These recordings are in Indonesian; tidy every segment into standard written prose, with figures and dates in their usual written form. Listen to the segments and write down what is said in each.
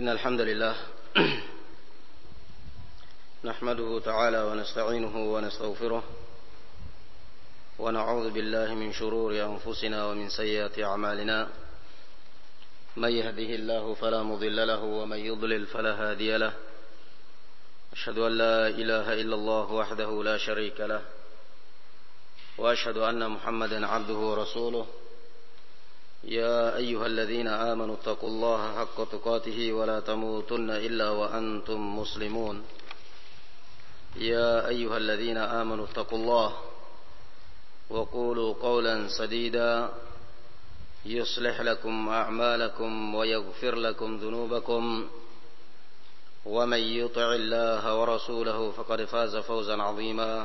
إن الحمد لله نحمده تعالى ونستعينه ونستغفره ونعوذ بالله من شرور أنفسنا ومن سيئات أعمالنا من يهده الله فلا مضل له ومن يضلل فلا هادي له أشهد أن لا إله إلا الله وحده لا شريك له وأشهد أن محمدا عبده ورسوله يا أيها الذين آمنوا اتقوا الله حق تقاته ولا تموتن إلا وأنتم مسلمون يا أيها الذين آمنوا اتقوا الله وقولوا قولا سديدا يصلح لكم أعمالكم ويغفر لكم ذنوبكم ومن يطع الله ورسوله فقد فاز فوزا عظيما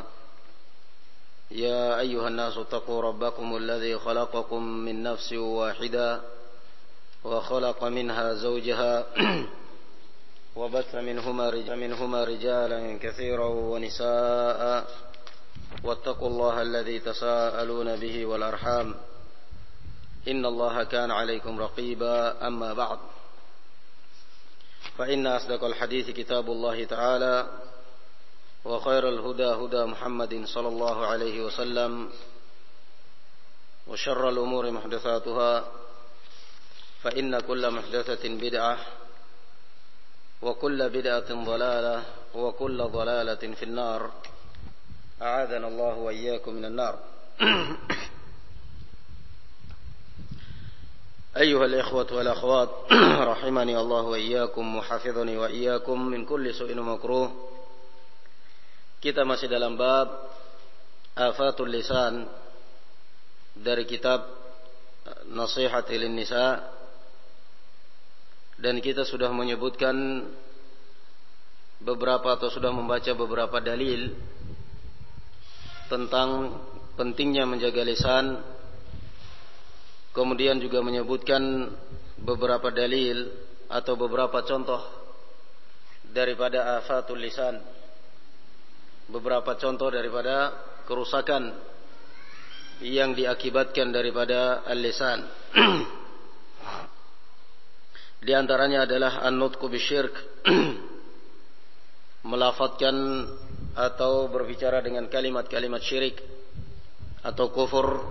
يا أيها الناس اتقوا ربكم الذي خلقكم من نفس واحدة وخلق منها زوجها وبث منهما رجالا كثيرا ونساء واتقوا الله الذي تساءلون به والأرحام إن الله كان عليكم رقيبا أما بعد فإن أصدق الحديث كتاب الله تعالى وخير الهدى هدى محمد صلى الله عليه وسلم وشر الأمور محدثاتها فإن كل محدثة بدعة وكل بدعة ضلالة وكل ضلالة في النار أعاذنا الله وإياكم من النار أيها الإخوة والأخوات رحمني الله وإياكم وحفظني وإياكم من كل سوء ومكروه. Kita masih dalam bab Afatul Lisan dari kitab Nasihatil Nisa, dan kita sudah menyebutkan beberapa atau sudah membaca beberapa dalil tentang pentingnya menjaga lisan, kemudian juga menyebutkan beberapa dalil atau beberapa contoh daripada Afatul Lisan, beberapa contoh daripada kerusakan yang diakibatkan daripada al-lisan. Di antaranya adalah an-nutqu bisyirk, melafadzkan atau berbicara dengan kalimat-kalimat syirik atau kufur,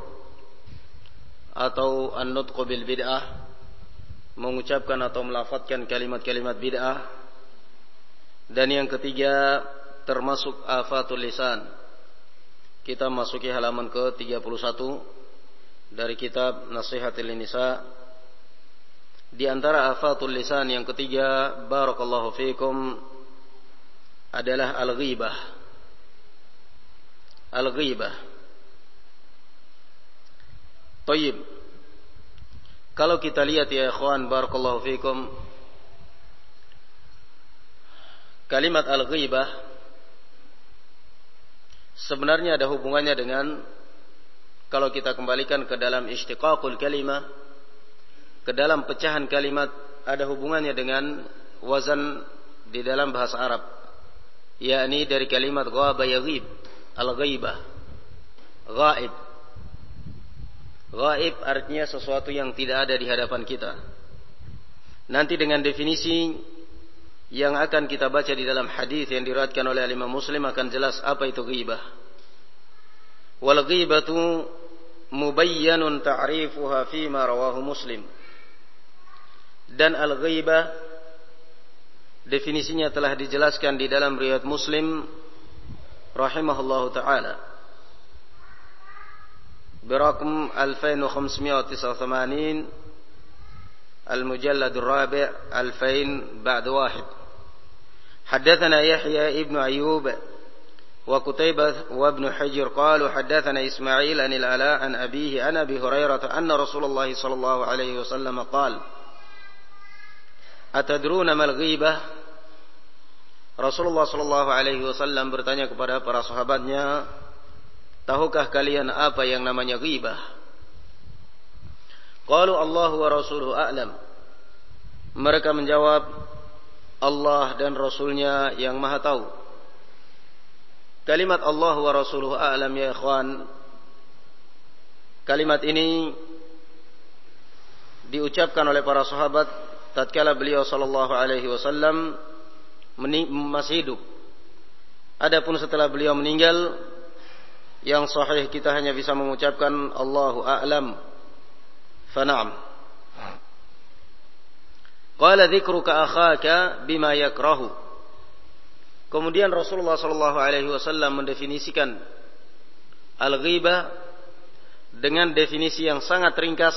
atau an-nutqu bil bid'ah, mengucapkan atau melafadzkan kalimat-kalimat bid'ah. Dan yang ketiga termasuk afatul lisan. Kita masuki halaman ke-31 dari kitab Nasihatil Nisa. Di antara afatul lisan yang ketiga, barakallahu fikum, adalah al-ghibah. Al-ghibah. Tayyib. Kalau kita lihat ya ikhwan, barakallahu fikum, kalimat al-ghibah sebenarnya ada hubungannya dengan, kalau kita kembalikan ke dalam istiqaqul kalimah, ke dalam pecahan kalimat, ada hubungannya dengan wazan di dalam bahasa Arab, yakni dari kalimat ghaba yaghib, al-ghaibah, ghaib. Ghaib artinya sesuatu yang tidak ada di hadapan kita. Nanti dengan definisi yang akan kita baca di dalam hadis yang diriwayatkan oleh Imam Muslim akan jelas apa itu ghibah. Wal ghibatu mubayyanun ta'rifuha fi ma rawahu Muslim. Dan al ghibah definisinya telah dijelaskan di dalam riwayat Muslim rahimahullahu taala. Biraqam 2589 al-mujallad ar-rabi' 2000 ba'd wahid. حدثنا يحيى ابن أيوب وكتيبة وابن حجر قالوا حدثنا إسماعيل عن العلاء عن أبيه عن أبي هريرة أن رسول الله صلى الله عليه وسلم قال أتدرون ما الغيبة. Rasulullah sallallahu alaihi wasallam bertanya kepada para sahabatnya, tahukah kalian apa yang namanya ghibah? Qalu Allahu wa rasuluhu a'lam. Mereka menjawab, Allah dan Rasulnya yang maha tahu. Kalimat Allah wa rasuluhu a'lam ya ikhwan, kalimat ini diucapkan oleh para sahabat tatkala beliau sallallahu alaihi wasallam masih hidup. Adapun setelah beliau meninggal, yang sahih kita hanya bisa mengucapkan Allahu a'lam. Fana'am. Qala dzikruka akhaka bima yakrahu. Kemudian Rasulullah sallallahu alaihi wasallam mendefinisikan al-ghibah dengan definisi yang sangat ringkas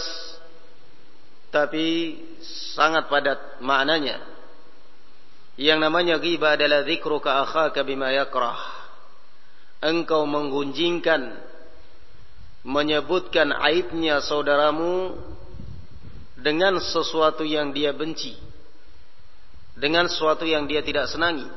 tapi sangat padat maknanya. Yang namanya ghibah adalah dzikruka akhaka bima yakrah. Engkau menggunjingkan, menyebutkan aibnya saudaramu dengan sesuatu yang dia benci, dengan sesuatu yang dia tidak senangi.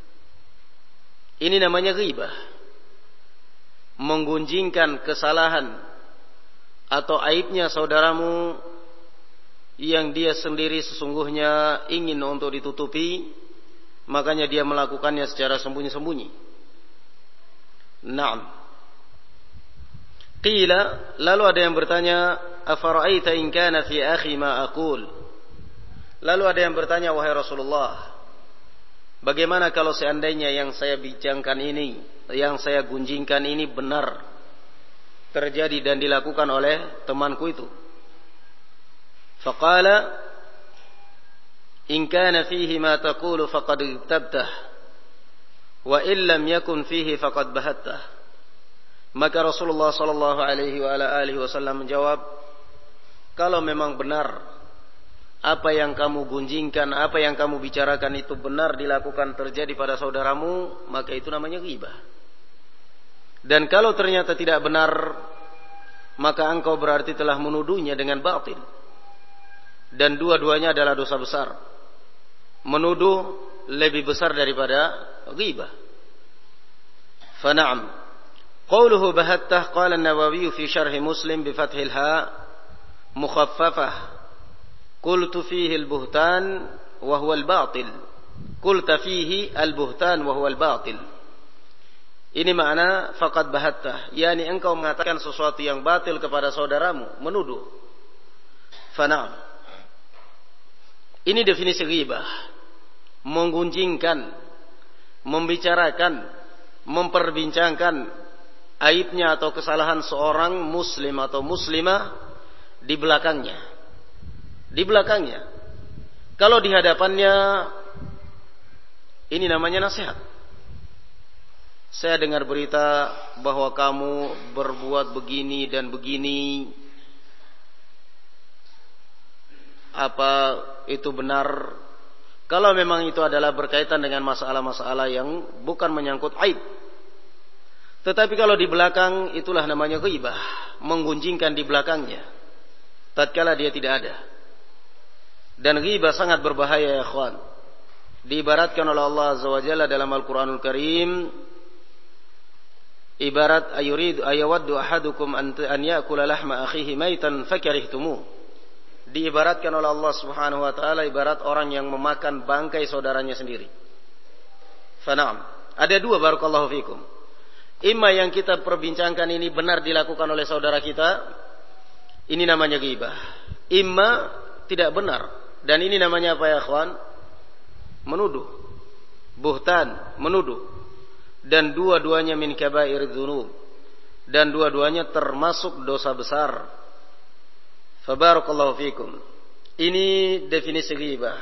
Ini namanya ghibah. Menggunjingkan kesalahan atau aibnya saudaramu yang dia sendiri sesungguhnya ingin untuk ditutupi, makanya dia melakukannya secara sembunyi-sembunyi. Naam. Qila, lalu ada yang bertanya, afara'aita in kana fi akhi ma aqul. Lalu ada yang bertanya, wahai Rasulullah, bagaimana kalau seandainya yang saya bincangkan ini, yang saya gunjingkan ini benar terjadi dan dilakukan oleh temanku itu? Faqala, in kana fihi ma taqulu faqad igtabtah wa in lam yakun fihi faqad bahattah. Maka Rasulullah sallallahu alaihi wa ala alihi wasallam menjawab, kalau memang benar apa yang kamu gunjingkan, apa yang kamu bicarakan itu benar dilakukan terjadi pada saudaramu, maka itu namanya ghibah. Dan kalau ternyata tidak benar, maka engkau berarti telah menuduhnya dengan batil. Dan dua-duanya adalah dosa besar. Menuduh lebih besar daripada ghibah. Fana'am. Qawluhu bahattah, qala an-Nawawi fi syarh Muslim bi fathil ha mukhaffafah. Qultu fihi al-buhtan wa huwa al-batil. Qulta fihi al-buhtan wa huwa al-batil. Ini makna faqad bahattah, yakni engkau mengatakan sesuatu yang batil kepada saudaramu, menuduh. Fana'am. Ini definisi ghibah. Menggunjingkan, membicarakan, memperbincangkan aibnya atau kesalahan seorang muslim atau muslimah di belakangnya. Di belakangnya. Kalau di hadapannya, ini namanya nasihat. Saya dengar berita bahwa kamu berbuat begini dan begini. Apa itu benar? Kalau memang itu adalah berkaitan dengan masalah-masalah yang bukan menyangkut aib. Tetapi kalau di belakang, itulah namanya ghibah. Menggunjingkan di belakangnya tatkala dia tidak ada. Dan ghibah sangat berbahaya ya ikhwan. Diibaratkan oleh Allah Azza wa Jalla dalam Al-Quranul Karim, ibarat ayawaddu ahadukum an ya'kula lahma akhihi maitan fakarihtumuh. Diibaratkan oleh Allah Subhanahu wa taala ibarat orang yang memakan bangkai saudaranya sendiri. Fana'am. Ada dua, barakallahu fikum. Imma yang kita perbincangkan ini benar dilakukan oleh saudara kita, ini namanya ghibah. Imma tidak benar, dan ini namanya apa ya ikhwan? Menuduh. Buhtan, menuduh. Dan dua-duanya min kabair dzunub. Dan dua-duanya termasuk dosa besar. Fabarakallahu fikum. Ini definisi ghibah.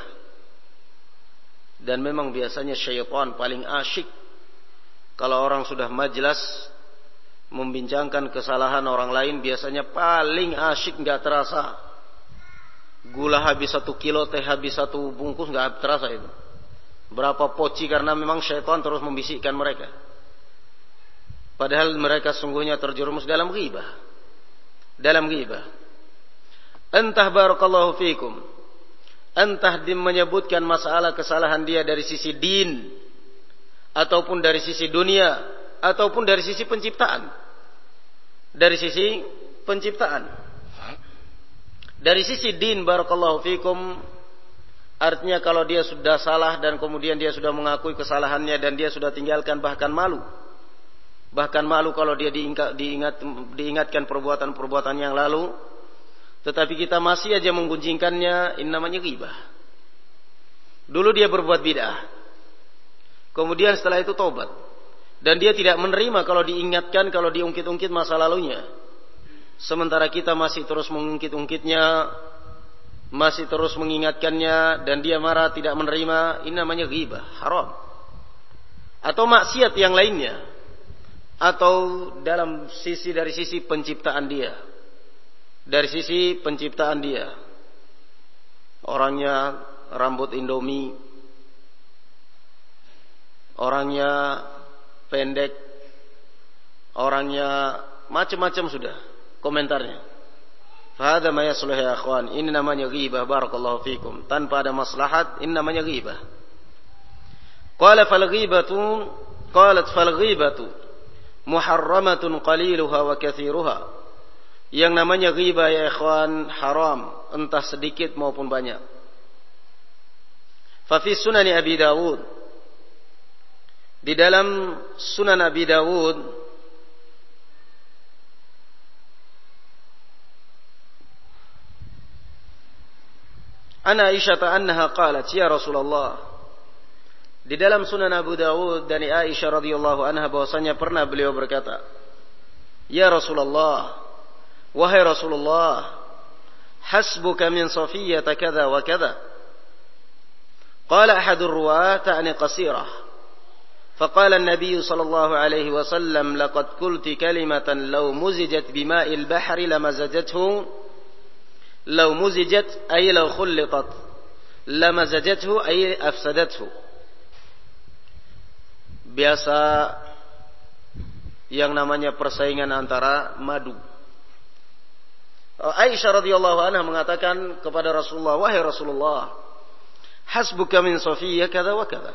Dan memang biasanya syaitan paling asyik kalau orang sudah majlis membincangkan kesalahan orang lain, biasanya paling asyik, nggak terasa. Gula habis 1 kilo, teh habis 1 bungkus, nggak terasa itu. Berapa poci, karena memang syaitan terus membisikkan mereka. Padahal mereka sungguhnya terjerumus dalam ghibah. Dalam ghibah. Entah barakallahu fikum, entah menyebutkan masalah kesalahan dia dari sisi din, ataupun dari sisi dunia, ataupun dari sisi penciptaan. Dari sisi penciptaan. Dari sisi din barakallahu fikum, artinya kalau dia sudah salah dan kemudian dia sudah mengakui kesalahannya dan dia sudah tinggalkan, bahkan malu. Bahkan malu kalau dia diingatkan perbuatan-perbuatan yang lalu. Tetapi kita masih aja menggunjingkannya, ini namanya ghibah. Dulu dia berbuat bid'ah. Kemudian setelah itu taubat. Dan dia tidak menerima kalau diingatkan, kalau diungkit-ungkit masa lalunya. Sementara kita masih terus mengungkit-ungkitnya, masih terus mengingatkannya, dan dia marah tidak menerima. Ini namanya ghibah, haram. Atau maksiat yang lainnya. Atau dari sisi penciptaan dia. Dari sisi penciptaan dia. Orangnya rambut Indomie. Orangnya pendek. Orangnya macam-macam sudah komentarnya. Fahadha ma yasluh ya akhwan. Ini namanya ghibah, barakallahu fikum. Tanpa ada maslahat, ini namanya ghibah. Qalat fal ghibatu muharramatun qaliluha wa kathiruha. Yang namanya ghibah ya ikhwan haram, entah sedikit maupun banyak. Fa fi sunan Abi Dawud, di dalam Sunan Abi Dawud Ana Aisyah annaha qalat ya Rasulullah. Di dalam Sunan Abu Dawud dari Aisyah radhiyallahu anha bahwasanya pernah beliau berkata, "Ya Rasulullah, wahai Rasulullah, hasbuka min Safiyyah kadza wa kadza." Qala ahadur ruwat ta'ni qasirah. فقال النبي صلى الله عليه وسلم لقد قلت كلمة لو مزجت بماء البحر لمزجته لو مزجت أي لو خلطت لمزجته أي أفسدته. Biasa yang namanya persaingan antara madu. Aisyah radhiyallahu anha mengatakan kepada Rasulullah, wahai Rasulullah, hasbuka min Safiyyah kadza wa kadza.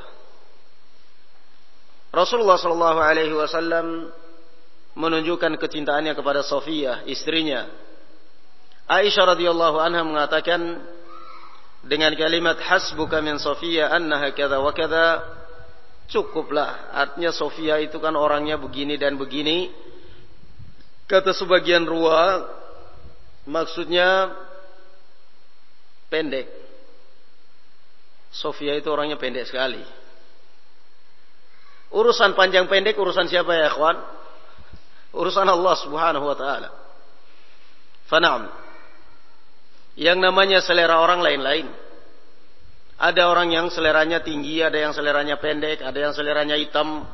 Rasulullah sallallahu alaihi wasallam menunjukkan kecintaannya kepada Safiyyah, istrinya. Aisyah radhiyallahu anha mengatakan dengan kalimat hasbuka min Safiyyah annaha kadza wa kadza, cukuplah. Artinya Safiyyah itu kan orangnya begini dan begini. Kata sebagian ruwat, maksudnya pendek. Safiyyah itu orangnya pendek sekali. Urusan panjang pendek urusan siapa ya ikhwan? Urusan Allah Subhanahu wa taala. Fana'am. Yang namanya selera orang lain-lain. Ada orang yang seleranya tinggi, ada yang seleranya pendek, ada yang seleranya hitam,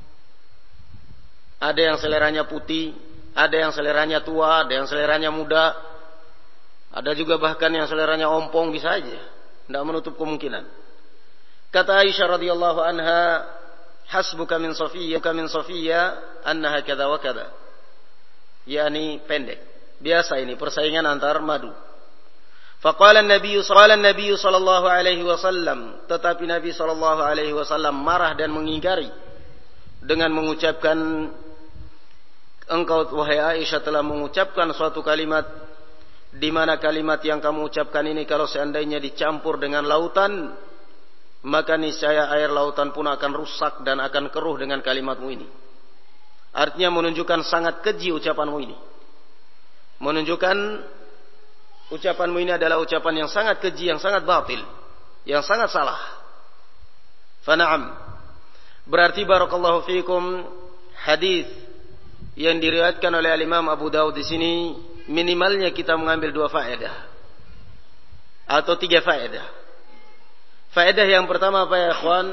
ada yang seleranya putih, ada yang seleranya tua, ada yang seleranya muda, ada juga bahkan yang seleranya ompong, bisa aja. Tidak menutup kemungkinan. Kata Aisyah radhiyallahu anha, hasbuka min Safiyyah annaha kadza wa kadza. Yani pendek. Biasa ini persaingan antar madu. Faqala an-nabiy sallallahu alaihi wasallam, tetapi Nabi sallallahu alaihi wasallam marah dan mengingkari dengan mengucapkan, engkau wahai Aisyah telah mengucapkan suatu kalimat di mana kalimat yang kamu ucapkan ini kalau seandainya dicampur dengan lautan, maka niscaya air lautan pun akan rusak dan akan keruh dengan kalimatmu ini. Artinya menunjukkan sangat keji ucapanmu ini. Menunjukkan ucapanmu ini adalah ucapan yang sangat keji, yang sangat batil, yang sangat salah. Fana'am. Berarti barakallahu fiikum, hadis yang diriwayatkan oleh Imam Abu Dawud di sini minimalnya kita mengambil 2 faedah atau 3 faedah. Faedah yang pertama apa ya ikhwan?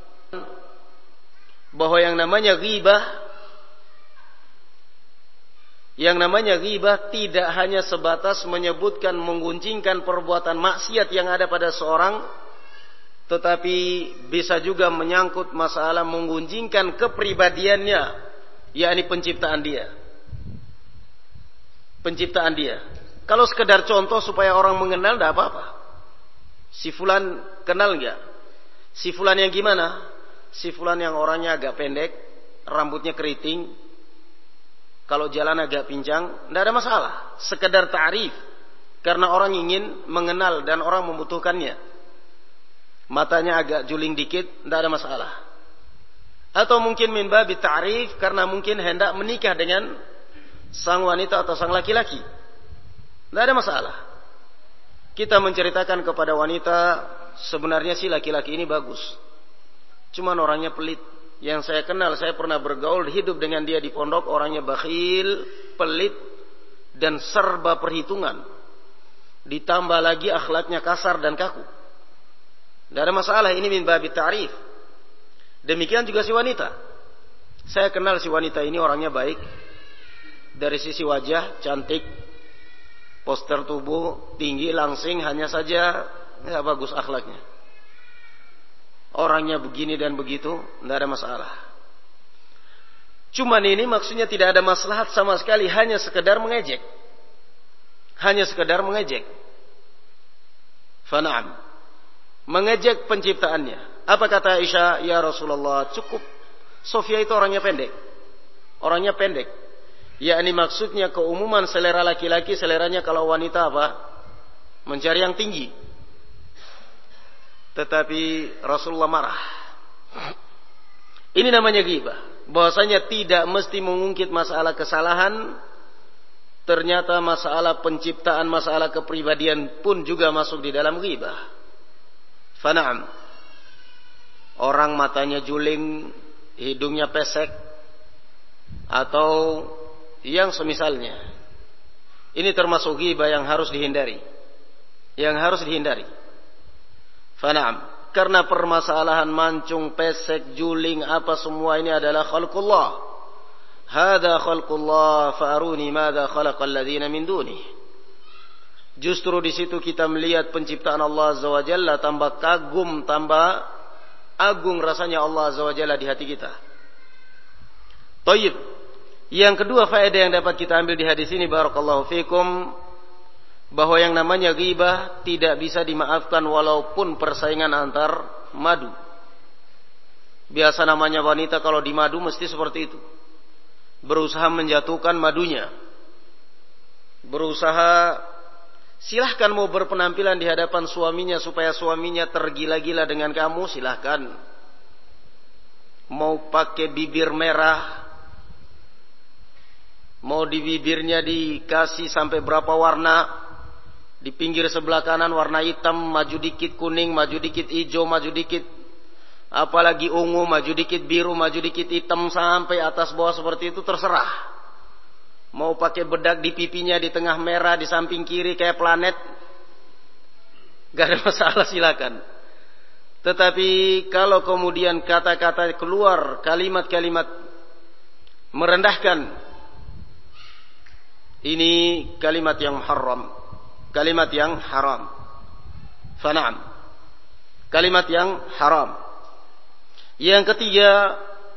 Bahwa yang namanya ghibah tidak hanya sebatas menyebutkan, menggunjingkan perbuatan maksiat yang ada pada seorang, tetapi bisa juga menyangkut masalah menggunjingkan kepribadiannya, yakni penciptaan dia. Penciptaan dia. Kalau sekedar contoh supaya orang mengenal, tidak apa-apa. Si fulan kenal enggak? Si fulan yang gimana? Si fulan yang orangnya agak pendek, rambutnya keriting, kalau jalan agak pincang, tidak ada masalah. Sekedar ta'rif, karena orang ingin mengenal dan orang membutuhkannya. Matanya agak juling dikit, tidak ada masalah. Atau mungkin min babi ta'rif, karena mungkin hendak menikah dengan sang wanita atau sang laki-laki, tidak ada masalah. Kita menceritakan kepada wanita sebenarnya sih laki-laki ini bagus. Cuman orangnya pelit. Yang saya kenal, saya pernah bergaul hidup dengan dia di pondok, orangnya bakhil, pelit, dan serba perhitungan. Ditambah lagi akhlaknya kasar dan kaku. Tidak ada masalah, ini min babi ta'rif. Demikian juga si wanita. Saya kenal si wanita ini orangnya baik. Dari sisi wajah, cantik, poster tubuh, tinggi, langsing, hanya saja ya bagus akhlaknya. Orangnya begini dan begitu, tidak ada masalah. Cuman ini maksudnya tidak ada maslahat sama sekali, hanya sekedar mengejek. Hanya sekedar mengejek. Fana'am. Mengejek penciptaannya. Apa kata Aisyah? Ya Rasulullah, cukup. Sofia itu orangnya pendek. Orangnya pendek. Yakni maksudnya keumuman selera laki-laki, seleranya kalau wanita apa? Mencari yang tinggi. Tetapi Rasulullah marah. Ini namanya ghibah. Bahwasanya tidak mesti mengungkit masalah kesalahan. Ternyata masalah penciptaan, masalah kepribadian pun juga masuk di dalam ghibah. Fana'am. Orang matanya juling, hidungnya pesek, atau yang semisalnya. Ini termasuk ghibah yang harus dihindari. Yang harus dihindari. Fana'am. Karena permasalahan mancung, pesek, juling, apa semua ini adalah khalqullah. Hada khalqullah fa'aruni madza khalaqal ladzina min dunih. Justru di situ kita melihat penciptaan Allah Azza wa Jalla, tambah kagum, tambah agung rasanya Allah Azza wa Jalla di hati kita. Thayyib. Yang kedua faedah yang dapat kita ambil di hadis ini, barakallahu fikum, bahwa yang namanya ghibah tidak bisa dimaafkan walaupun persaingan antar madu. Biasa namanya wanita kalau di madu mesti seperti itu. Berusaha menjatuhkan madunya. Berusaha, silahkan mau berpenampilan di hadapan suaminya supaya suaminya tergila-gila dengan kamu, silahkan. Mau pakai bibir merah, mau di bibirnya dikasih sampai berapa warna, di pinggir sebelah kanan warna hitam, maju dikit kuning, maju dikit hijau, maju dikit apalagi ungu, maju dikit biru, maju dikit hitam, sampai atas bawah seperti itu, terserah. Mau pakai bedak di pipinya, di tengah merah, di samping kiri kayak planet, gak ada masalah, silakan. Tetapi kalau kemudian kata-kata keluar, kalimat-kalimat merendahkan, ini kalimat yang haram. Kalimat yang haram. Fana'am. Kalimat yang haram. Yang ketiga,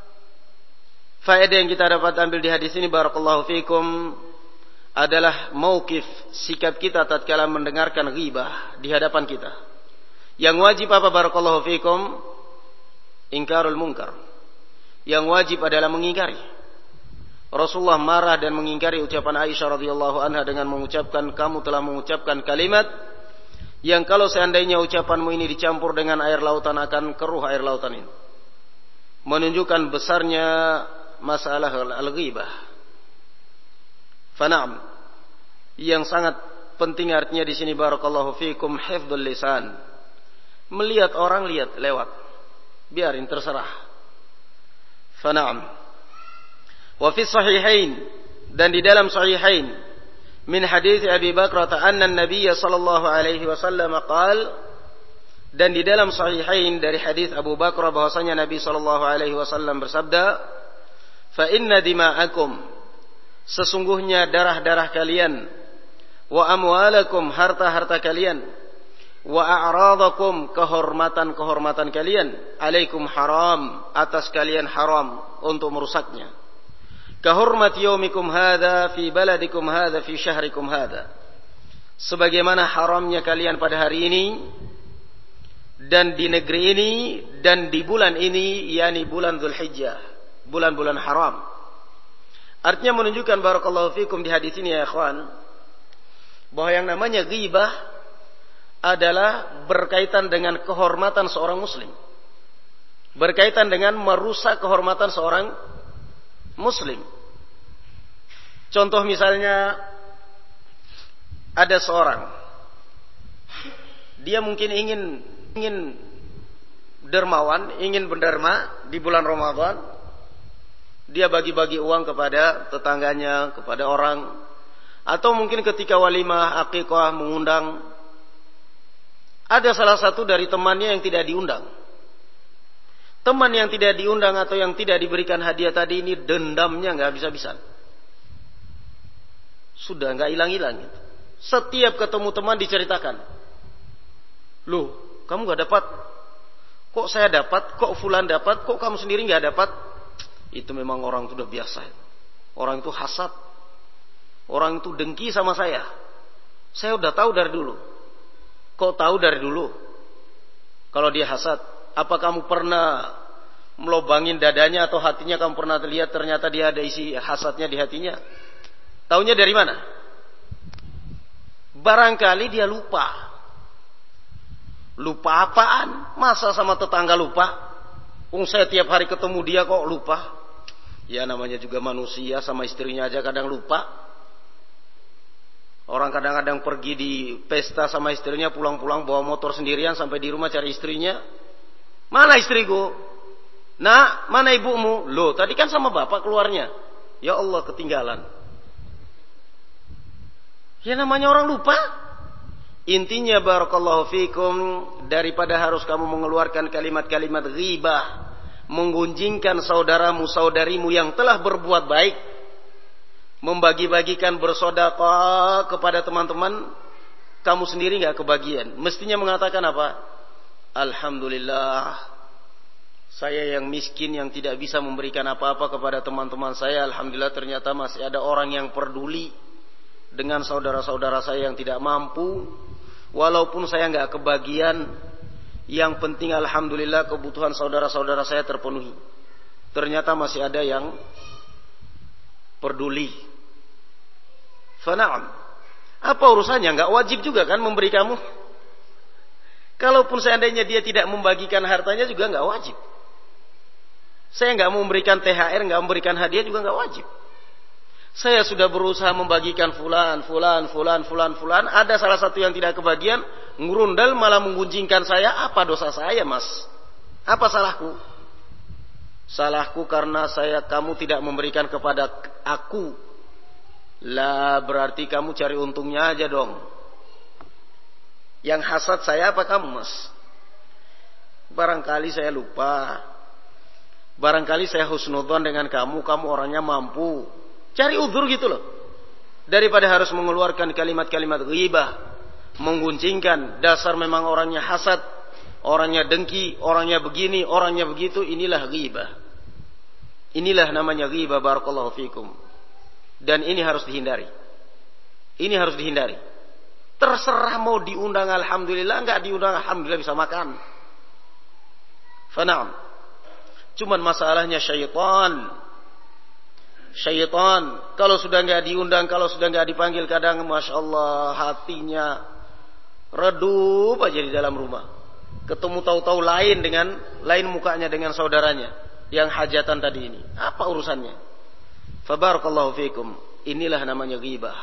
faedah yang kita dapat ambil di hadis ini, barakallahu fikum, adalah mauqif, sikap kita tatkala mendengarkan ghibah di hadapan kita. Yang wajib apa, barakallahu fikum? Ingkarul munkar. Yang wajib adalah mengingkari. Rasulullah marah dan mengingkari ucapan Aisyah radhiyallahu anha dengan mengucapkan, kamu telah mengucapkan kalimat yang kalau seandainya ucapanmu ini dicampur dengan air lautan akan keruh air lautan ini. Menunjukkan besarnya masalah al-ghibah. Fana'am. Yang sangat penting artinya di sini, barakallahu fikum, hifdzul lisan. Melihat orang, lihat lewat. Biarin, terserah. Fana'am. Wa fi sahihain, dan di dalam sahihain, min hadis Abi Bakrah anna an-nabiy sallallahu alaihi wasallam qaal, dan di dalam sahihain dari hadis Abu Bakrah bahwasanya Nabi sallallahu alaihi wasallam bersabda, fa inna dima'akum, sesungguhnya darah-darah kalian, wa amwalakum, harta-harta kalian, wa a'radakum, kehormatan-kehormatan kalian, alaikum haram, atas kalian haram untuk merusaknya. Kahormat yaumikum hadha fi baladikum hadha fi syahrikum hadha. Sebagaimana haramnya kalian pada hari ini dan di negeri ini dan di bulan ini, yakni bulan Dzulhijjah, bulan-bulan haram. Artinya menunjukkan, barakallahu fikum, di hadis ini ya ikhwan, bahwa yang namanya ghibah adalah berkaitan dengan kehormatan seorang muslim. Berkaitan dengan merusak kehormatan seorang muslim. Contoh misalnya, ada seorang, dia mungkin ingin ingin dermawan, ingin berderma di bulan Ramadan, dia bagi-bagi uang kepada tetangganya, kepada orang, atau mungkin ketika walimah akikah mengundang, ada salah satu dari temannya yang tidak diundang. Teman yang tidak diundang atau yang tidak diberikan hadiah tadi ini dendamnya nggak habis-habisan. Sudah nggak hilang-hilang gitu. Setiap ketemu teman diceritakan. Loh, kamu nggak dapat? Kok saya dapat? Kok fulan dapat? Kok kamu sendiri nggak dapat? Itu memang orang itu udah biasa. Orang itu hasad. Orang itu dengki sama saya. Saya udah tahu dari dulu. Kok tahu dari dulu? Kalau dia hasad. Apa kamu pernah melobangin dadanya atau hatinya, kamu pernah lihat ternyata dia ada isi hasadnya di hatinya? Taunya dari mana? Barangkali dia lupa. Lupa apaan? Masa sama tetangga lupa? Saya tiap hari ketemu dia kok lupa? Ya namanya juga manusia, sama istrinya aja kadang lupa. Orang kadang-kadang pergi di pesta sama istrinya, pulang-pulang bawa motor sendirian sampai di rumah cari istrinya. Mana istriku? Nak, mana ibumu? Loh, tadi kan sama bapak keluarnya. Ya Allah, ketinggalan. Ya namanya orang lupa. Intinya barakallahu fikum, daripada harus kamu mengeluarkan kalimat-kalimat ghibah, menggunjingkan saudaramu, saudarimu yang telah berbuat baik, membagi-bagikan bersedekah kepada teman-teman, kamu sendiri nggak kebagian. Mestinya mengatakan apa? Alhamdulillah, saya yang miskin yang tidak bisa memberikan apa-apa kepada teman-teman saya. Alhamdulillah ternyata masih ada orang yang peduli dengan saudara-saudara saya yang tidak mampu. Walaupun saya nggak kebagian, yang penting alhamdulillah kebutuhan saudara-saudara saya terpenuhi. Ternyata masih ada yang peduli. Fana'am. Apa urusannya? Nggak wajib juga kan memberi kamu? Kalaupun seandainya dia tidak membagikan hartanya juga nggak wajib. Saya nggak mau memberikan THR, nggak memberikan hadiah juga nggak wajib. Saya sudah berusaha membagikan fulan. Ada salah satu yang tidak kebagian, ngurundal malah menggunjingkan saya. Apa dosa saya, Mas? Apa salahku? Salahku karena kamu tidak memberikan kepada aku. Lah berarti kamu cari untungnya aja dong. Yang hasad saya apa kamu, Mas? Barangkali saya lupa. Barangkali saya husnudzon dengan kamu orangnya mampu. Cari uzur gitu loh. Daripada harus mengeluarkan kalimat-kalimat ghibah, mengguncingkan, dasar memang orangnya hasad, orangnya dengki, orangnya begini, orangnya begitu, inilah ghibah. Inilah namanya ghibah, barakallahu fikum. Dan ini harus dihindari. Ini harus dihindari. Terserah mau diundang alhamdulillah, enggak diundang alhamdulillah bisa makan. Fana'am. Cuman masalahnya syaitan kalau sudah enggak diundang, kalau sudah enggak dipanggil, kadang Masya Allah hatinya redup aja di dalam rumah. Ketemu tahu-tahu lain mukanya dengan saudaranya yang hajatan tadi ini. Apa urusannya? Fabarakallahu fikum. Inilah namanya ghibah.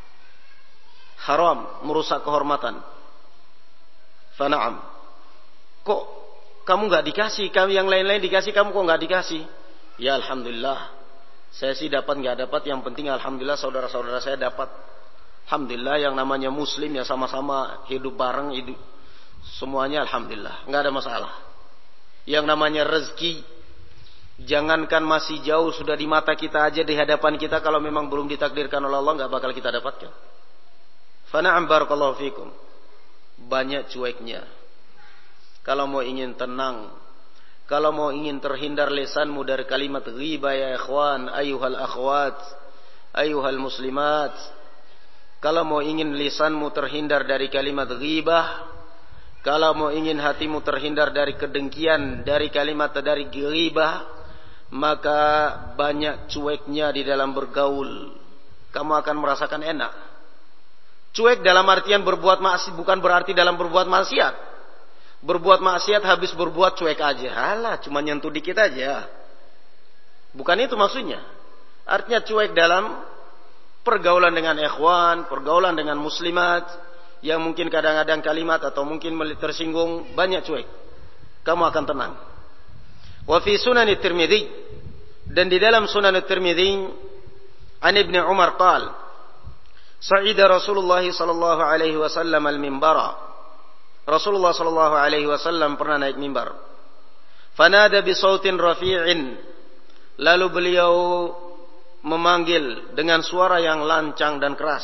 Haram, merusak kehormatan. Fana'am. Kok kamu nggak dikasih, kamu yang lain-lain dikasih, kamu kok nggak dikasih? Ya alhamdulillah, saya sih dapat nggak dapat, yang penting alhamdulillah saudara-saudara saya dapat. Alhamdulillah, yang namanya muslim ya sama-sama hidup bareng, hidup semuanya alhamdulillah, nggak ada masalah. Yang namanya rezeki, jangankan masih jauh, sudah di mata kita aja, di hadapan kita, kalau memang belum ditakdirkan oleh Allah nggak bakal kita dapatkan. Fana'am barakallahu fikum. Banyak cueknya. Kalau mau ingin tenang, kalau mau ingin terhindar lisanmu dari kalimat ghibah ya ikhwan, ayuhal akhwat, ayuhal muslimat. Kalau mau ingin lisanmu terhindar dari kalimat ghibah, kalau mau ingin hatimu terhindar dari kedengkian, dari kalimat dari ghibah, maka banyak cueknya di dalam bergaul. Kamu akan merasakan enak. Cuek dalam artian berbuat maksiat, bukan berarti dalam berbuat maksiat. Berbuat maksiat habis berbuat cuek aja. Halah, cuma nyentuh dikit aja. Bukan itu maksudnya. Artinya cuek dalam pergaulan dengan ikhwan, pergaulan dengan muslimat, yang mungkin kadang-kadang kalimat atau mungkin tersinggung, banyak cuek. Kamu akan tenang. Wa fi Sunan Tirmidzi, dan di dalam Sunan Tirmidzi, an Ibnu Umar qala, sa'ida Rasulullah sallallahu alaihi wasallam al-minbara. Rasulullah sallallahu alaihi wasallam pernah naik mimbar. Fanada bi sautin rafi'in. Lalu beliau memanggil dengan suara yang lancang dan keras.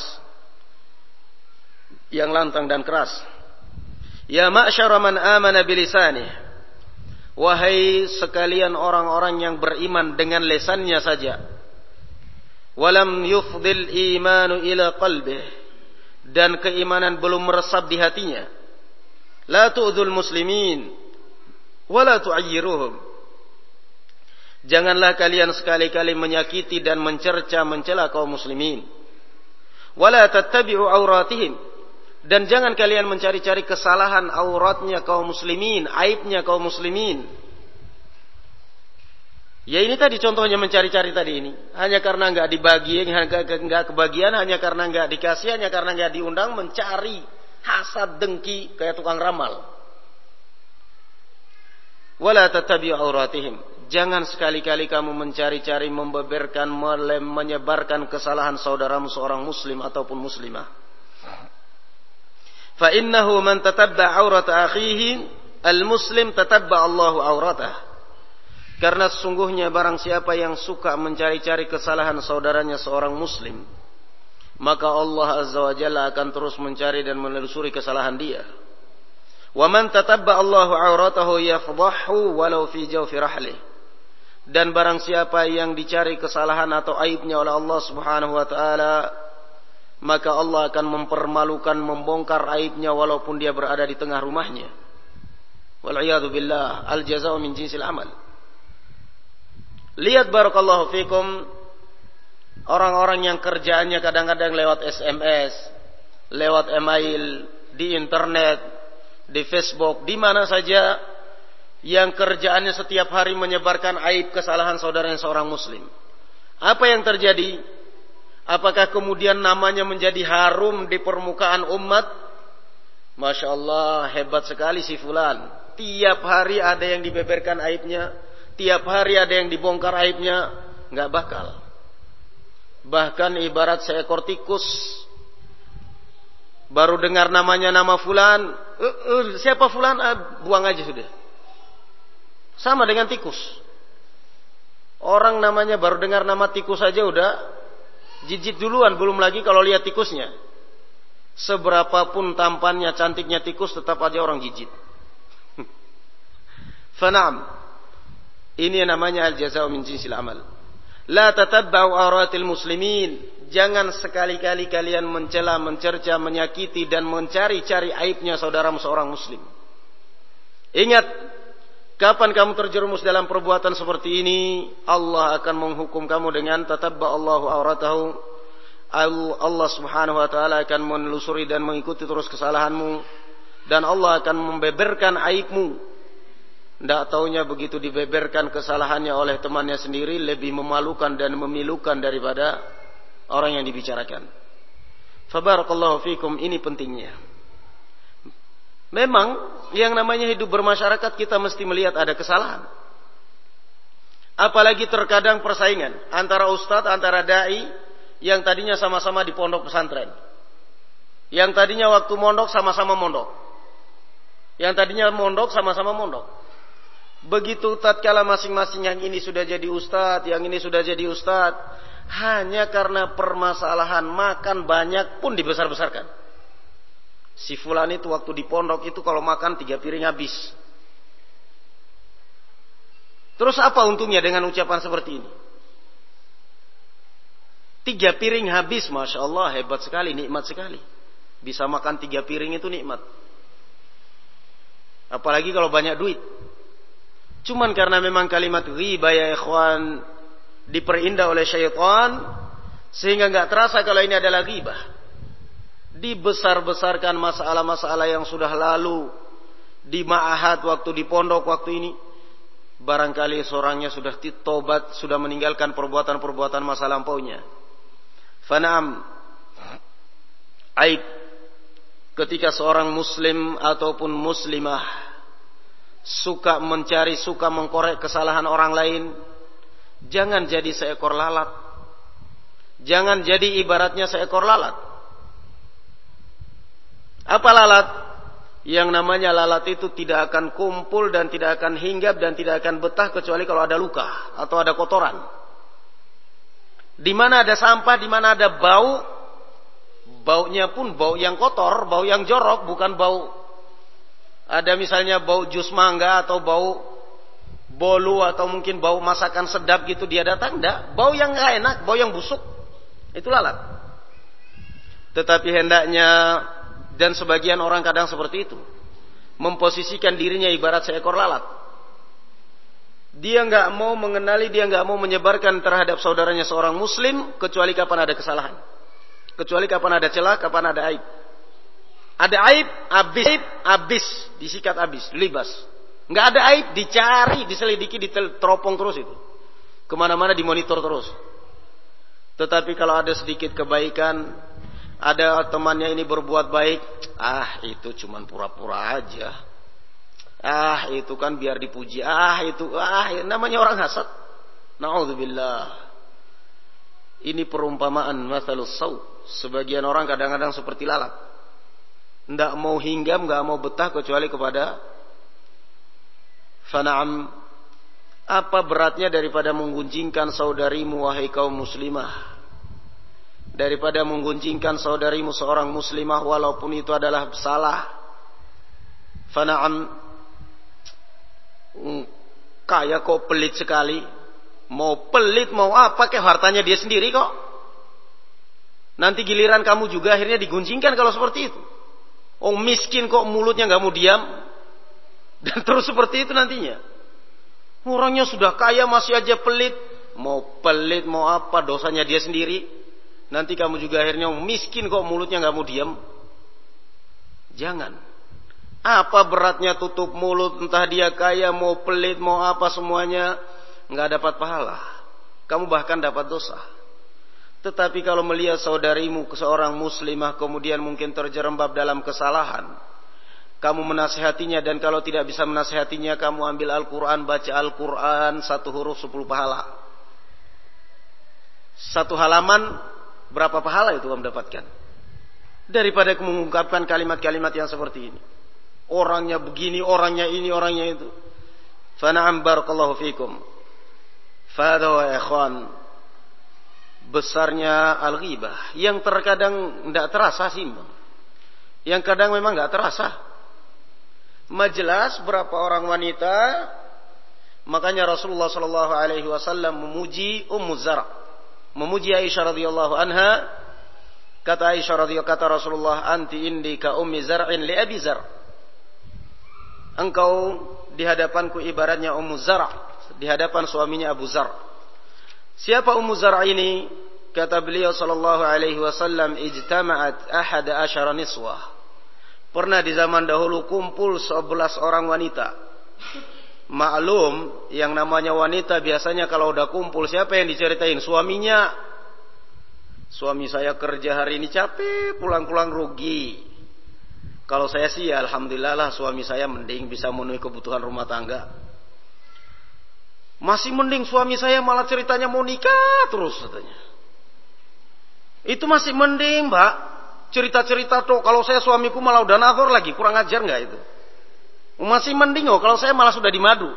Yang lantang dan keras. Ya ma'syara man amana bilisanih. Wahai sekalian orang-orang yang beriman dengan lisannya saja. Walam yufdil imanu ila qalbih. Dan keimanan belum meresap di hatinya. La tu'dzul muslimin. Wala tu'ayyiruhum. Janganlah kalian sekali-kali menyakiti dan mencela kaum muslimin. Wala tattabi'u auratihim. Dan jangan kalian mencari-cari kesalahan auratnya kaum muslimin, aibnya kaum muslimin. Ya ini tadi contohnya mencari-cari tadi ini. Hanya karena enggak dibagi, enggak kebagian, hanya karena enggak dikasih, hanya karena enggak diundang, mencari hasad dengki kayak tukang ramal. Wala tattabi'u auratihim. Jangan sekali-kali kamu mencari-cari, membeberkan, menyebarkan kesalahan saudaramu seorang muslim ataupun muslimah. Fa innahu man tatabba aurata akhihi al-muslim tatabba Allahu auratah. Karena sesungguhnya barang siapa yang suka mencari-cari kesalahan saudaranya seorang muslim, maka Allah Azza wa Jalla akan terus mencari dan menelusuri kesalahan dia. Wa man tatabba Allahu auratahu yafdahu walau fi jawfi rahlih. Dan barang siapa yang dicari kesalahan atau aibnya oleh Allah Subhanahu wa taala, maka Allah akan mempermalukan, membongkar aibnya walaupun dia berada di tengah rumahnya. Wal iyadu billah, al jazaa'u min jinsil amal. Lihat barakallahu fikum orang-orang yang kerjaannya kadang-kadang lewat SMS, lewat email, di internet, di Facebook, di mana saja, yang kerjaannya setiap hari menyebarkan aib kesalahan saudaranya seorang muslim. Apa yang terjadi? Apakah kemudian namanya menjadi harum di permukaan umat? Masya Allah, hebat sekali si fulan. Tiap hari ada yang dibeberkan aibnya, tiap hari ada yang dibongkar aibnya. Nggak bakal. Bahkan ibarat seekor tikus. Baru dengar namanya nama fulan, siapa fulan? Buang aja sudah. Sama dengan tikus. Orang namanya baru dengar nama tikus saja udah jijik duluan, belum lagi kalau lihat tikusnya. Seberapapun tampannya, cantiknya tikus, tetap aja orang jijik. Fana'am. Ini namanya al-jazaa'u min jinsil amal. La tatabba'u auratil muslimin. Jangan sekali-kali kalian mencela, mencerca, menyakiti dan mencari-cari aibnya saudaramu seorang muslim. Ingat, kapan kamu terjerumus dalam perbuatan seperti ini, Allah akan menghukum kamu dengan tatabba Allahu auratahu. Allah Subhanahu wa taala akan menelusuri dan mengikuti terus kesalahanmu, dan Allah akan membeberkan aibmu. Tidak taunya begitu dibeberkan kesalahannya oleh temannya sendiri, lebih memalukan dan memilukan daripada orang yang dibicarakan. Fabarakallahu fikum, ini pentingnya. Memang yang namanya hidup bermasyarakat kita mesti melihat ada kesalahan. Apalagi terkadang persaingan antara ustadz, antara dai yang tadinya sama-sama di pondok pesantren. Yang tadinya waktu mondok sama-sama mondok. Yang tadinya mondok sama-sama mondok. Begitu tatkala masing-masing yang ini sudah jadi ustadz, yang ini sudah jadi ustadz, hanya karena permasalahan makan banyak pun dibesar-besarkan. Si fulan itu waktu di pondok itu kalau makan 3 piring habis. Terus apa untungnya dengan ucapan seperti ini? 3 piring habis, Masya Allah, hebat sekali, nikmat sekali. Bisa makan 3 piring itu nikmat. Apalagi kalau banyak duit. Cuman karena memang kalimat ghibah ya ikhwan diperindah oleh syaitan, sehingga gak terasa kalau ini adalah ghibah. Dibesar-besarkan masalah-masalah yang sudah lalu di ma'ahad waktu di pondok waktu ini. Barangkali seorangnya sudah tobat, sudah meninggalkan perbuatan-perbuatan masa lampaunya. Fana'am, aib ketika seorang muslim ataupun muslimah suka mencari, suka mengkorek kesalahan orang lain, jangan jadi seekor lalat. Jangan jadi ibaratnya seekor lalat. Apa lalat? Yang namanya lalat itu tidak akan kumpul dan tidak akan hinggap dan tidak akan betah kecuali kalau ada luka atau ada kotoran. Di mana ada sampah, di mana ada bau, baunya pun bau yang kotor, bau yang jorok, bukan bau ada misalnya bau jus mangga atau bau bolu atau mungkin bau masakan sedap gitu dia datang, enggak, bau yang enggak enak, bau yang busuk. Itu lalat. Tetapi hendaknya, dan sebagian orang kadang seperti itu, memposisikan dirinya ibarat seekor lalat. Dia enggak mau mengenali, dia enggak mau menyebarkan terhadap saudaranya seorang muslim kecuali kapan ada kesalahan. Kecuali kapan ada celah, kapan ada aib. Ada aib, habis, disikat habis, libas. Enggak ada aib, dicari, diselidiki, diteropong terus itu. Kemana-mana dimonitor terus. Tetapi kalau ada sedikit kebaikan, ada temannya ini berbuat baik, itu cuman pura-pura aja. Itu kan biar dipuji. Namanya orang hasad. Na'udzubillah. Ini perumpamaan mathalus saw. Sebagian orang kadang-kadang seperti lalat. Tidak mau hinggap, tidak mau betah kecuali kepada fana'am. Apa beratnya daripada menggunjingkan saudarimu wahai kaum muslimah? Daripada menggunjingkan saudarimu seorang muslimah walaupun itu adalah salah. Fana'am. Kaya kok pelit sekali. Mau pelit mau apa ke hartanya dia sendiri kok. Nanti giliran kamu juga akhirnya digunjingkan kalau seperti itu. Miskin kok mulutnya gak mau diam. Dan terus seperti itu nantinya. Orangnya sudah kaya masih aja pelit. Mau pelit mau apa dosanya dia sendiri. Nanti kamu juga akhirnya miskin kok mulutnya gak mau diam. Jangan. Apa beratnya tutup mulut, entah dia kaya mau pelit mau apa semuanya, gak dapat pahala. Kamu bahkan dapat dosa. Tetapi kalau melihat saudarimu seorang muslimah kemudian mungkin terjerembab dalam kesalahan, kamu menasihatinya, dan kalau tidak bisa menasihatinya, kamu ambil Al-Quran, baca Al-Quran 1 huruf 10 pahala. 1 halaman berapa pahala itu kamu dapatkan? Daripada mengungkapkan kalimat-kalimat yang seperti ini. Orangnya begini, orangnya ini, orangnya itu. Fana'am barakallahu fikum. Fadha wa ikhwan. Besarnya al-ghibah. Yang terkadang tidak terasa sih. Yang kadang memang tidak terasa. Majelas berapa orang wanita. Makanya Rasulullah SAW memuji Ummu Zar'. Memuji Aisyah radhiyallahu anha. Kata Aisyah radhiyallahu, kata Rasulullah, anti indi ka ummi zar'in li abi zar'. Engkau di hadapanku ibaratnya Ummu Zar', di hadapan suaminya Abu Zar'. Siapa Ummu Zar' ini? Kata beliau sallallahu alaihi wasallam, ijtama'at 11 niswah. Pernah di zaman dahulu kumpul 11 orang wanita. Maklum, yang namanya wanita biasanya kalau udah kumpul siapa yang diceritain? Suaminya. Suami saya kerja hari ini capek, pulang-pulang rugi. Kalau saya sih ya alhamdulillah lah, suami saya mending bisa memenuhi kebutuhan rumah tangga. Masih mending suami saya malah ceritanya mau nikah terus katanya. Itu masih mending, Mbak. Cerita-cerita tuh, kalau saya suamiku malah udah nazar lagi, kurang ajar nggak itu? Masih mending kalau saya malah sudah di madu.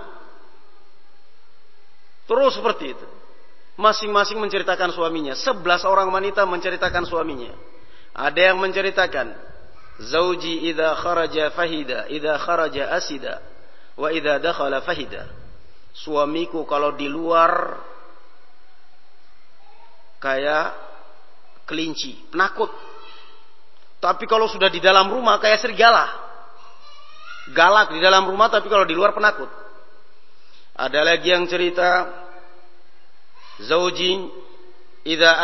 Terus seperti itu. Masing-masing menceritakan suaminya. 11 orang wanita menceritakan suaminya. Ada yang menceritakan, Zauji idza kharaja fahida, idza kharaja asida, wa idza dakhala fahida. Suamiku kalau di luar kayak kelinci, penakut. Tapi kalau sudah di dalam rumah kayak serigala. Galak di dalam rumah tapi kalau di luar penakut. Ada lagi yang cerita, Zauji idza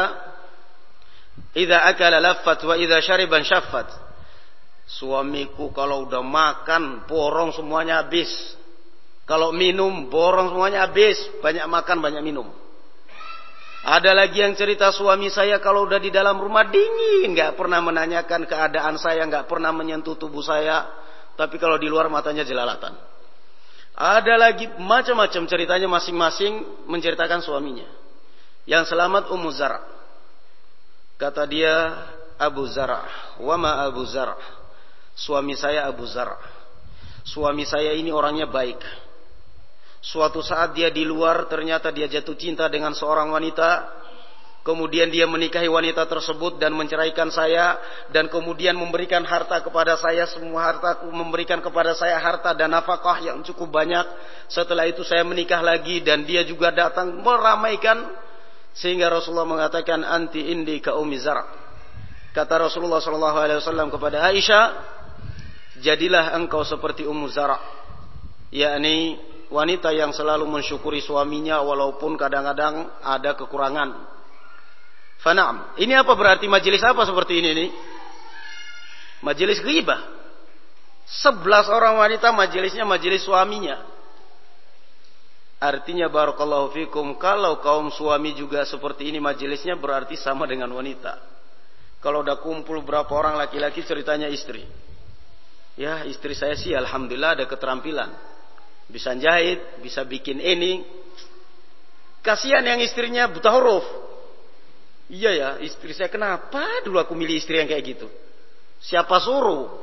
akala laffat wa idza syariban syaffat. Suamiku kalau udah makan borong semuanya habis. Kalau minum borong semuanya habis. Banyak makan banyak minum. Ada lagi yang cerita suami saya kalau udah di dalam rumah dingin, nggak pernah menanyakan keadaan saya, nggak pernah menyentuh tubuh saya, tapi kalau di luar matanya jelalatan. Ada lagi macam-macam ceritanya, masing-masing menceritakan suaminya. Yang selamat Ummu Zar'. Kata dia, Abu Zar', wa ma Abu Zar'. Suami saya Abu Zar'. Suami saya ini orangnya baik. Suatu saat dia di luar, ternyata dia jatuh cinta dengan seorang wanita. Kemudian dia menikahi wanita tersebut dan menceraikan saya. Dan kemudian memberikan harta kepada saya. Semua harta memberikan kepada saya harta dan nafkah yang cukup banyak. Setelah itu saya menikah lagi dan dia juga datang meramaikan. Sehingga Rasulullah mengatakan, anti indi ka Ummi Zar'. Kata Rasulullah SAW kepada Aisyah, jadilah engkau seperti Ummu Zar'. Yakni wanita yang selalu mensyukuri suaminya walaupun kadang-kadang ada kekurangan. Fana'am. Ini apa berarti majelis apa seperti ini nih? Majelis ghibah. 11 orang wanita majelisnya majelis suaminya. Artinya barakallahu fikum, kalau kaum suami juga seperti ini majelisnya berarti sama dengan wanita. Kalau udah kumpul berapa orang laki-laki ceritanya istri. Ya, istri saya sih alhamdulillah ada keterampilan. Bisa jahit, bisa bikin ini. Kasihan yang istrinya buta huruf. Iya ya, istri saya kenapa dulu aku milih istri yang kayak gitu? Siapa suruh?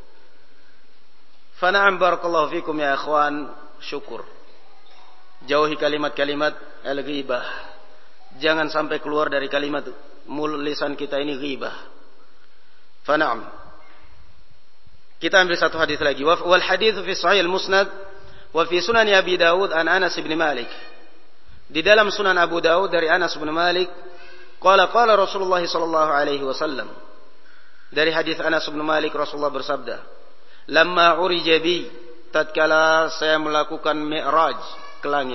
Fana'am barakallahu fikum ya ikhwan, syukur. Jauhi kalimat-kalimat al-ghibah. Jangan sampai keluar dari kalimat mulut lisan kita ini ghibah. Fana'am. Kita ambil satu hadis lagi. Wal haditsu fi sahih al-musnad wa fi sunan Abi Dawud an Anas bin Malik. Di dalam sunan Abu Dawud dari Anas bin Malik, qala Rasulullah sallallahu alaihi wasallam. Dari hadis Anas bin Malik Rasulullah bersabda, "Lamma urija bi, tatkala saya melakukan mi'raj ke langit.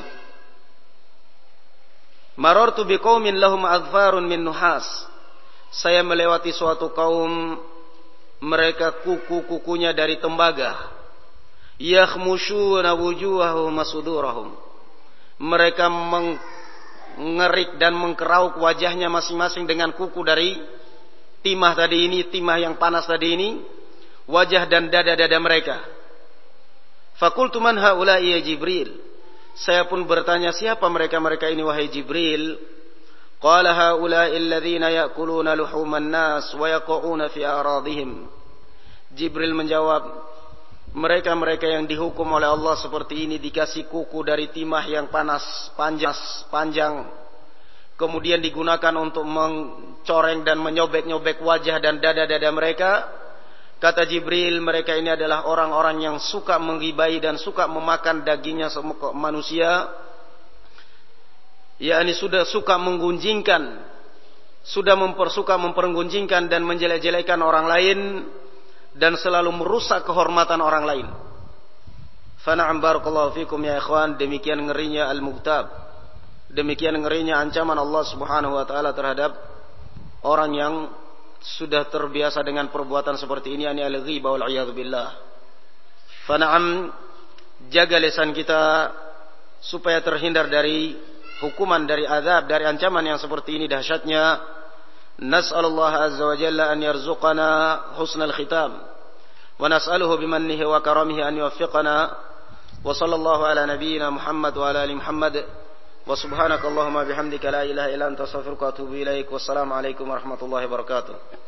Marartu biqaumin lahum adfarun min nuhas." Saya melewati suatu kaum, mereka kuku-kukunya dari tembaga. Yakhmushuna wujuhahum masudurahum. Mereka mengerik dan mengkerauk wajahnya masing-masing dengan kuku dari timah tadi ini, timah yang panas tadi ini, wajah dan dada-dada mereka. Fakultu man haula'i ya Jibril. Saya pun bertanya, siapa mereka-mereka ini wahai Jibril? Qala haula'i alladhina ya'kuluna luhuman nas wa yaqa'una fi aradihim. Jibril menjawab, mereka-mereka yang dihukum oleh Allah seperti ini, dikasih kuku dari timah yang panas, panjang, kemudian digunakan untuk mencoreng dan menyobek-nyobek wajah dan dada-dada mereka. Kata Jibril, mereka ini adalah orang-orang yang suka menggibai dan suka memakan dagingnya manusia. Yakni sudah suka menggunjingkan, sudah mempergunjingkan dan menjelek-jelekan orang lain, dan selalu merusak kehormatan orang lain. Fana'am barakallahu fikum ya ikhwan, demikian ngerinya al-mughtab. Demikian ngerinya ancaman Allah Subhanahu wa taala terhadap orang yang sudah terbiasa dengan perbuatan seperti ini, ani al-ghibah wal iyad billah. Fana'am, jaga lisan kita supaya terhindar dari hukuman, dari azab, dari ancaman yang seperti ini dahsyatnya. Nas'alullah azza wa jalla an yarzuqana husnal khitam wa nas'aluhu bimannihi wa karamihi an yuwaffiqana wa sallallahu ala nabiyyina Muhammad wa ala ali Muhammad wa subhanakallahumma bihamdika la ilaha illa anta astaghfiruka wa atubu ilaik. Wassalamu alaikum warahmatullahi wabarakatuh.